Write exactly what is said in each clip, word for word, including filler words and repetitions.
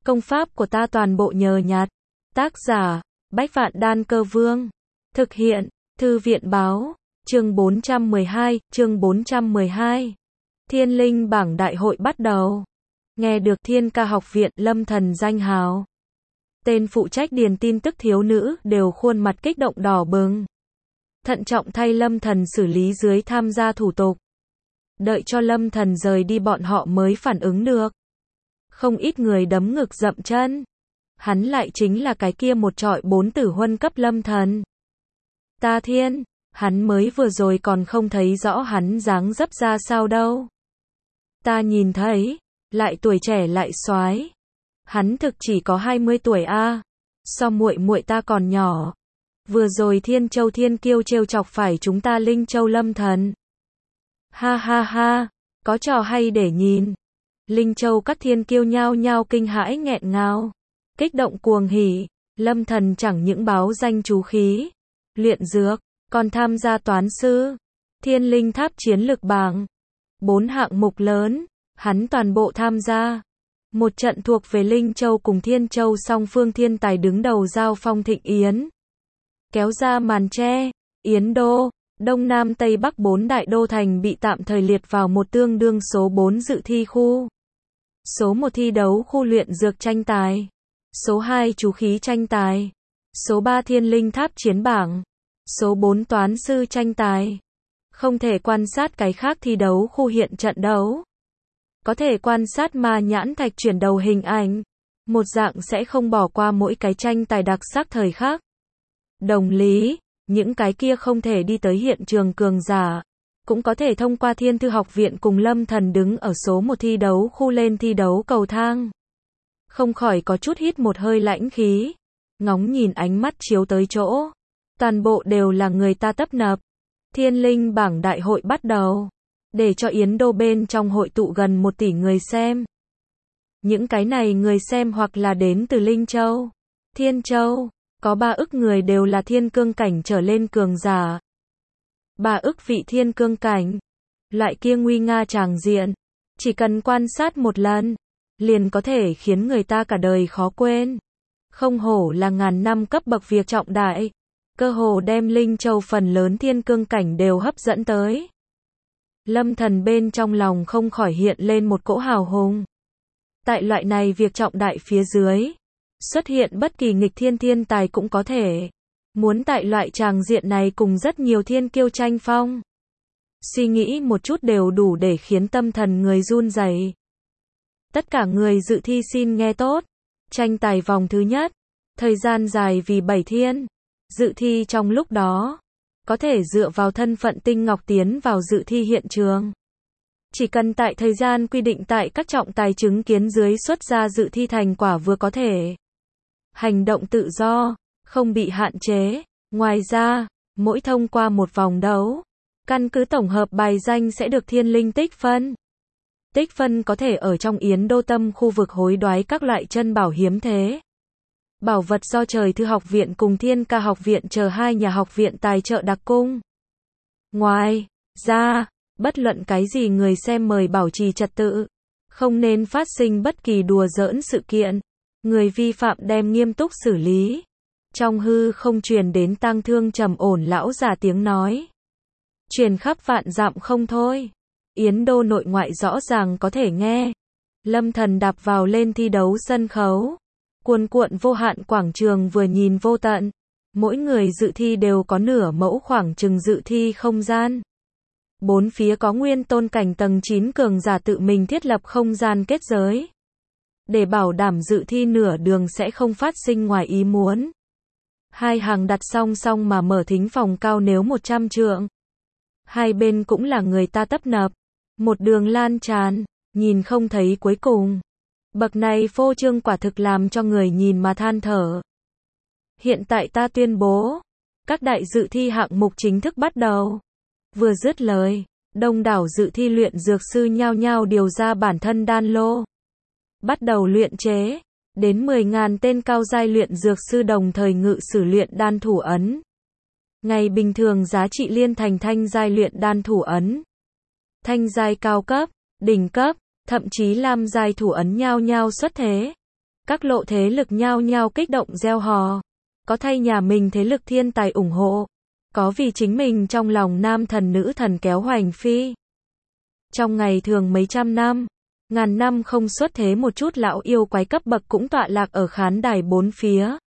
Công pháp của ta toàn bộ nhờ nhặt. Tác giả, Bách Vạn Đan Cơ Vương. Thực hiện, Thư viện báo, chương bốn trăm mười hai, chương bốn trăm mười hai. Thiên linh bảng đại hội bắt đầu. Nghe được Thiên Ca học viện Lâm Thần danh hào. Tên phụ trách điền tin tức thiếu nữ đều khuôn mặt kích động đỏ bừng. Thận trọng thay Lâm Thần xử lý dưới tham gia thủ tục. Đợi cho Lâm Thần rời đi bọn họ mới phản ứng được. Không ít người đấm ngực dậm chân. Hắn lại chính là cái kia một trọi bốn tử huân cấp Lâm Thần. Ta thiên, hắn mới vừa rồi còn không thấy rõ hắn dáng dấp ra sao đâu. Ta nhìn thấy, lại tuổi trẻ lại soái. Hắn thực chỉ có hai mươi tuổi a, à. So muội muội ta còn nhỏ. Vừa rồi Thiên Châu Thiên Kiêu trêu chọc phải chúng ta Linh Châu Lâm Thần. Ha ha ha, có trò hay để nhìn. Linh Châu các thiên kiêu nhao nhao kinh hãi nghẹn ngào, kích động cuồng hỉ. Lâm Thần chẳng những báo danh chú khí, luyện dược, còn tham gia toán sư, thiên linh tháp chiến lực bảng. Bốn hạng mục lớn, hắn toàn bộ tham gia. Một trận thuộc về Linh Châu cùng Thiên Châu song phương thiên tài đứng đầu giao phong thịnh yến. Kéo ra màn che, Yến Đô, Đông Nam Tây Bắc bốn đại đô thành bị tạm thời liệt vào một tương đương số bốn dự thi khu. Số một thi đấu khu luyện dược tranh tài. Số hai chú khí tranh tài. Số ba thiên linh tháp chiến bảng. Số bốn toán sư tranh tài. Không thể quan sát cái khác thi đấu khu hiện trận đấu. Có thể quan sát ma nhãn thạch chuyển đầu hình ảnh. Một dạng sẽ không bỏ qua mỗi cái tranh tài đặc sắc thời khắc. Đồng lý, những cái kia không thể đi tới hiện trường cường giả, cũng có thể thông qua Thiên Thư học viện cùng Lâm Thần đứng ở số một thi đấu khu lên thi đấu cầu thang. Không khỏi có chút hít một hơi lãnh khí, ngóng nhìn ánh mắt chiếu tới chỗ. Toàn bộ đều là người ta tấp nập. Thiên linh bảng đại hội bắt đầu, để cho Yến Đô bên trong hội tụ gần một tỷ người xem. Những cái này người xem hoặc là đến từ Linh Châu, Thiên Châu, có ba ức người đều là thiên cương cảnh trở lên cường giả. Ba ức vị thiên cương cảnh. Loại kia nguy nga tràng diện, chỉ cần quan sát một lần, liền có thể khiến người ta cả đời khó quên. Không hổ là ngàn năm cấp bậc việc trọng đại, cơ hồ đem Linh Châu phần lớn thiên cương cảnh đều hấp dẫn tới. Lâm Thần bên trong lòng không khỏi hiện lên một cỗ hào hùng. Tại loại này việc trọng đại phía dưới, xuất hiện bất kỳ nghịch thiên thiên tài cũng có thể. Muốn tại loại tràng diện này cùng rất nhiều thiên kiêu tranh phong. Suy nghĩ một chút đều đủ để khiến tâm thần người run rẩy. Tất cả người dự thi xin nghe tốt. Tranh tài vòng thứ nhất, thời gian dài vì bảy thiên. Dự thi trong lúc đó, có thể dựa vào thân phận Tinh Ngọc tiến vào dự thi hiện trường. Chỉ cần tại thời gian quy định tại các trọng tài chứng kiến dưới xuất ra dự thi thành quả vừa có thể. Hành động tự do, không bị hạn chế. Ngoài ra, mỗi thông qua một vòng đấu, căn cứ tổng hợp bài danh sẽ được thiên linh tích phân. Tích phân có thể ở trong Yến Đô tâm khu vực hối đoái các loại chân bảo hiếm thế. Bảo vật do Trời Thư học viện cùng Thiên Ca học viện chờ hai nhà học viện tài trợ đặc cung. Ngoài ra, bất luận cái gì người xem mời bảo trì trật tự. Không nên phát sinh bất kỳ đùa giỡn sự kiện. Người vi phạm đem nghiêm túc xử lý. Trong hư không truyền đến tang thương trầm ổn lão già tiếng nói. Truyền khắp vạn dặm không thôi. Yến Đô nội ngoại rõ ràng có thể nghe. Lâm Thần đạp vào lên thi đấu sân khấu. Cuồn cuộn vô hạn quảng trường vừa nhìn vô tận. Mỗi người dự thi đều có nửa mẫu khoảng chừng dự thi không gian. Bốn phía có nguyên tôn cảnh tầng chín cường giả tự mình thiết lập không gian kết giới. Để bảo đảm dự thi nửa đường sẽ không phát sinh ngoài ý muốn. Hai hàng đặt song song mà mở thính phòng cao nếu một trăm trượng. Hai bên cũng là người ta tấp nập. Một đường lan tràn, nhìn không thấy cuối cùng. Bậc này phô trương quả thực làm cho người nhìn mà than thở. Hiện tại ta tuyên bố, các đại dự thi hạng mục chính thức bắt đầu. Vừa dứt lời, đông đảo dự thi luyện dược sư nhao nhao điều ra bản thân đan lô. Bắt đầu luyện chế. Đến mười nghìn tên cao giai luyện dược sư đồng thời ngự sử luyện đan thủ ấn. Ngày bình thường giá trị liên thành thanh giai luyện đan thủ ấn. Thanh giai cao cấp, đỉnh cấp, thậm chí lam giai thủ ấn nhao nhao xuất thế. Các lộ thế lực nhao nhao kích động gieo hò. Có thay nhà mình thế lực thiên tài ủng hộ. Có vì chính mình trong lòng nam thần nữ thần kéo hoành phi. Trong ngày thường mấy trăm năm, ngàn năm không xuất thế một chút lão yêu quái cấp bậc cũng tọa lạc ở khán đài bốn phía.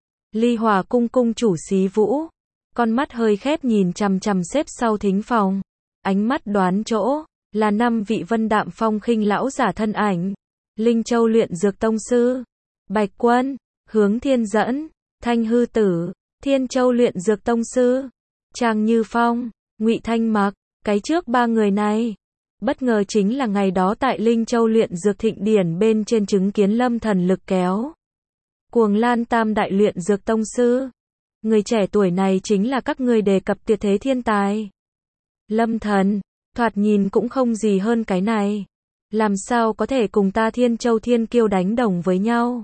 Ly Hòa cung cung chủ Xí Vũ, con mắt hơi khép nhìn chằm chằm xếp sau thính phòng. Ánh mắt đoán chỗ, là năm vị vân đạm phong khinh lão giả thân ảnh. Linh Châu luyện dược tông sư, Bạch Quân, Hướng Thiên Dẫn, Thanh Hư Tử, Thiên Châu luyện dược tông sư, Trang Như Phong, Ngụy Thanh Mặc, cái trước ba người này. Bất ngờ chính là ngày đó tại Linh Châu luyện dược thịnh điển bên trên chứng kiến lâm thần lực kéo. Cuồng Lan tam đại luyện dược tông sư. Người trẻ tuổi này chính là các ngươi đề cập tuyệt thế thiên tài. Lâm thần, thoạt nhìn cũng không gì hơn cái này. Làm sao có thể cùng ta Thiên Châu Thiên Kiêu đánh đồng với nhau.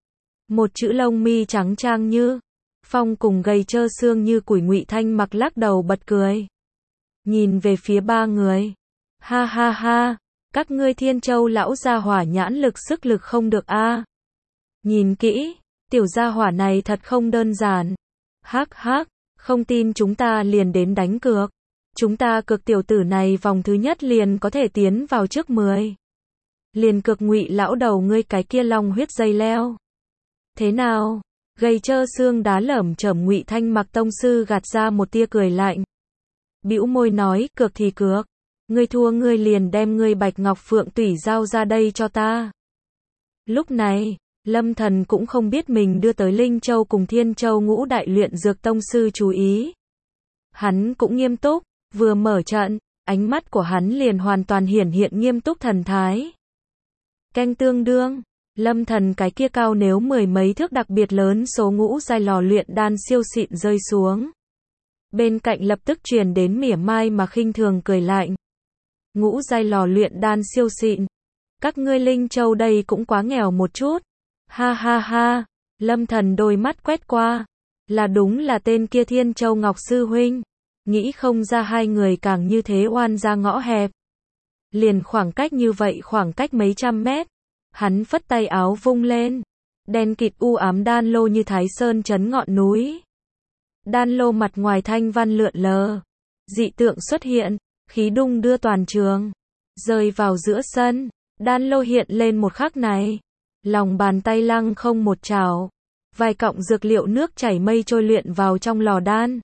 Một chữ lông mi trắng Trang Như Phong cùng gầy trơ xương như củi Ngụy Thanh Mặc lắc đầu bật cười. Nhìn về phía ba người. Ha ha ha, các ngươi Thiên Châu lão gia hỏa nhãn lực sức lực không được a. Nhìn kỹ, tiểu gia hỏa này thật không đơn giản. Hắc hắc, không tin chúng ta liền đến đánh cược. Chúng ta cược tiểu tử này vòng thứ nhất liền có thể tiến vào trước mười. Liền cược Ngụy lão đầu ngươi cái kia long huyết dây leo. Thế nào? Gầy trơ xương đá lởm chởm Ngụy Thanh Mặc tông sư gạt ra một tia cười lạnh. Bĩu môi nói, cược thì cược. Ngươi thua ngươi liền đem ngươi Bạch Ngọc Phượng Tủy giao ra đây cho ta. Lúc này, Lâm Thần cũng không biết mình đưa tới Linh Châu cùng Thiên Châu ngũ đại luyện dược tông sư chú ý. Hắn cũng nghiêm túc, vừa mở trận, ánh mắt của hắn liền hoàn toàn hiển hiện nghiêm túc thần thái. Canh tương đương, Lâm Thần cái kia cao nếu mười mấy thước đặc biệt lớn số ngũ giai lò luyện đan siêu xịn rơi xuống. Bên cạnh lập tức truyền đến mỉa mai mà khinh thường cười lạnh. Ngũ giai lò luyện đan siêu xịn. Các ngươi Linh Châu đây cũng quá nghèo một chút. Ha ha ha, Lâm Thần đôi mắt quét qua. Là đúng là tên kia Thiên Châu Ngọc Sư Huynh. Nghĩ không ra hai người càng như thế oan ra ngõ hẹp. Liền khoảng cách như vậy khoảng cách mấy trăm mét. Hắn phất tay áo vung lên. Đen kịt u ám đan lô như Thái Sơn chấn ngọn núi. Đan lô mặt ngoài thanh văn lượn lờ. Dị tượng xuất hiện. Khí đung đưa toàn trường. Rơi vào giữa sân. Đan lô hiện lên một khắc này. Lòng bàn tay lăng không một trào. Vài cọng dược liệu nước chảy mây trôi luyện vào trong lò đan.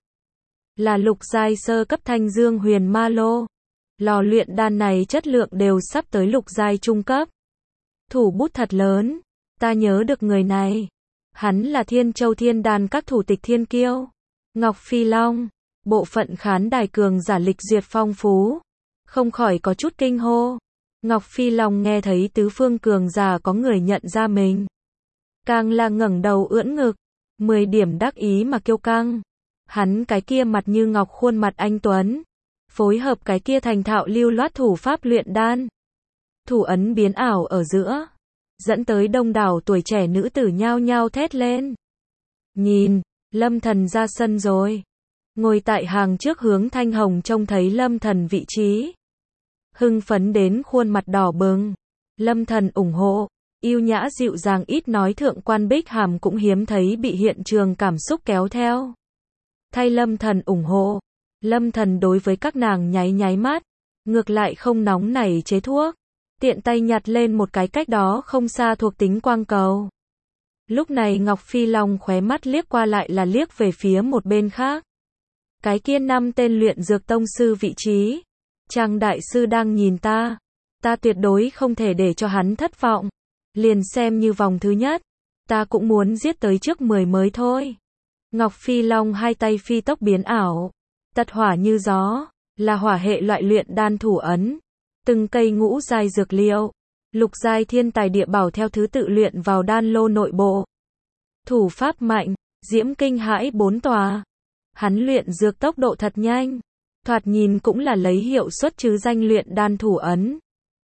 Là lục giai sơ cấp thanh dương huyền ma lô. Lò luyện đan này chất lượng đều sắp tới lục giai trung cấp. Thủ bút thật lớn. Ta nhớ được người này. Hắn là Thiên Châu Thiên Đan các thủ tịch thiên kiêu. Ngọc Phi Long. Bộ phận khán đài cường giả lịch duyệt phong phú. Không khỏi có chút kinh hô. Ngọc Phi Long nghe thấy tứ phương cường giả có người nhận ra mình. Càng là ngẩng đầu ưỡn ngực. Mười điểm đắc ý mà kiêu căng. Hắn cái kia mặt như ngọc khuôn mặt anh tuấn. Phối hợp cái kia thành thạo lưu loát thủ pháp luyện đan. Thủ ấn biến ảo ở giữa. Dẫn tới đông đảo tuổi trẻ nữ tử nhao nhao thét lên. Nhìn, Lâm Thần ra sân rồi. Ngồi tại hàng trước Hướng Thanh Hồng trông thấy Lâm Thần vị trí. Hưng phấn đến khuôn mặt đỏ bừng. Lâm Thần ủng hộ. Yêu nhã dịu dàng ít nói thượng quan Bích Hàm cũng hiếm thấy bị hiện trường cảm xúc kéo theo. Thay Lâm Thần ủng hộ. Lâm Thần đối với các nàng nháy nháy mắt. Ngược lại không nóng nảy chế thuốc. Tiện tay nhặt lên một cái cách đó không xa thuộc tính quang cầu. Lúc này Ngọc Phi Long khóe mắt liếc qua lại là liếc về phía một bên khác. Cái kia năm tên luyện dược tông sư vị trí. Trang đại sư đang nhìn ta. Ta tuyệt đối không thể để cho hắn thất vọng. Liền xem như vòng thứ nhất. Ta cũng muốn giết tới trước mười mới thôi. Ngọc Phi Long hai tay phi tốc biến ảo. Tật hỏa như gió. Là hỏa hệ loại luyện đan thủ ấn. Từng cây ngũ giai dược liệu. Lục giai thiên tài địa bảo theo thứ tự luyện vào đan lô nội bộ. Thủ pháp mạnh. Diễm kinh hãi bốn tòa. Hắn luyện dược tốc độ thật nhanh. Thoạt nhìn cũng là lấy hiệu suất chứ danh luyện đan thủ ấn.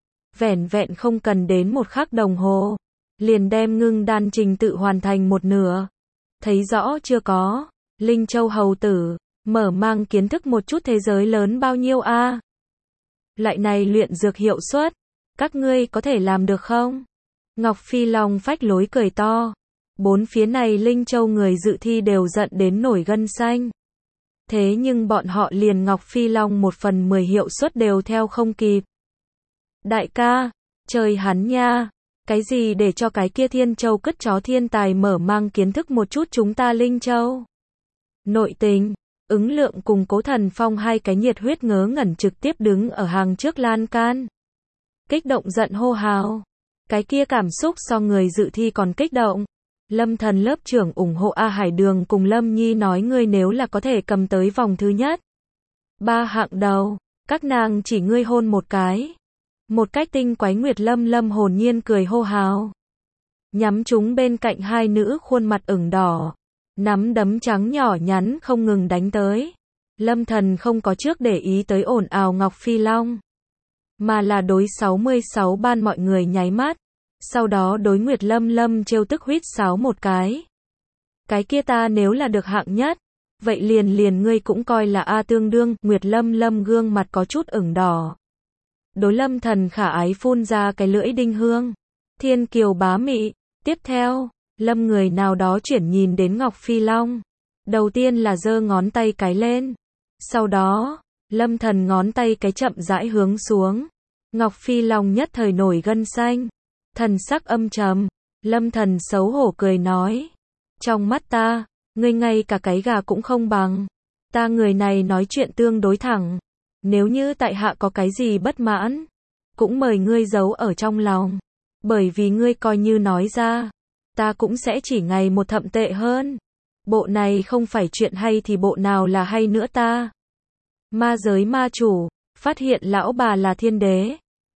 Vẻn vẹn không cần đến một khắc đồng hồ. Liền đem ngưng đan trình tự hoàn thành một nửa. Thấy rõ chưa có. Linh Châu hầu tử. Mở mang kiến thức một chút thế giới lớn bao nhiêu a à? Lại này luyện dược hiệu suất. Các ngươi có thể làm được không? Ngọc Phi Long phách lối cười to. Bốn phía này Linh Châu người dự thi đều giận đến nổi gân xanh. Thế nhưng bọn họ liền Ngọc Phi Long một phần mười hiệu suất đều theo không kịp. Đại ca, trời hắn nha, cái gì để cho cái kia Thiên Châu cứt chó thiên tài mở mang kiến thức một chút chúng ta Linh Châu. Nội tình, Ứng Lượng cùng Cố Thần Phong hai cái nhiệt huyết ngớ ngẩn trực tiếp đứng ở hàng trước lan can. Kích động giận hô hào. Cái kia cảm xúc so người dự thi còn kích động. Lâm Thần lớp trưởng ủng hộ A Hải Đường cùng Lâm Nhi nói ngươi nếu là có thể cầm tới vòng thứ nhất. Ba hạng đầu, các nàng chỉ ngươi hôn một cái. Một cách tinh quái Nguyệt Lâm Lâm hồn nhiên cười hô hào. Nhắm chúng bên cạnh hai nữ khuôn mặt ửng đỏ. Nắm đấm trắng nhỏ nhắn không ngừng đánh tới. Lâm Thần không có trước để ý tới ồn ào Ngọc Phi Long. Mà là đối sáu mươi sáu ban mọi người nháy mắt. Sau đó đối Nguyệt Lâm Lâm trêu tức huýt sáo một cái. Cái kia ta nếu là được hạng nhất, vậy liền liền ngươi cũng coi là A tương đương. Nguyệt Lâm Lâm gương mặt có chút ửng đỏ. Đối Lâm Thần khả ái phun ra cái lưỡi đinh hương. Thiên kiều bá mị. Tiếp theo, Lâm người nào đó chuyển nhìn đến Ngọc Phi Long. Đầu tiên là giơ ngón tay cái lên. Sau đó, Lâm Thần ngón tay cái chậm rãi hướng xuống. Ngọc Phi Long nhất thời nổi gân xanh. Thần sắc âm trầm. Lâm Thần xấu hổ cười nói. Trong mắt ta, ngươi ngay cả cái gà cũng không bằng. Ta người này nói chuyện tương đối thẳng. Nếu như tại hạ có cái gì bất mãn, cũng mời ngươi giấu ở trong lòng. Bởi vì ngươi coi như nói ra, ta cũng sẽ chỉ ngày một thậm tệ hơn. Bộ này không phải chuyện hay thì bộ nào là hay nữa ta. Ma giới ma chủ, phát hiện lão bà là thiên đế.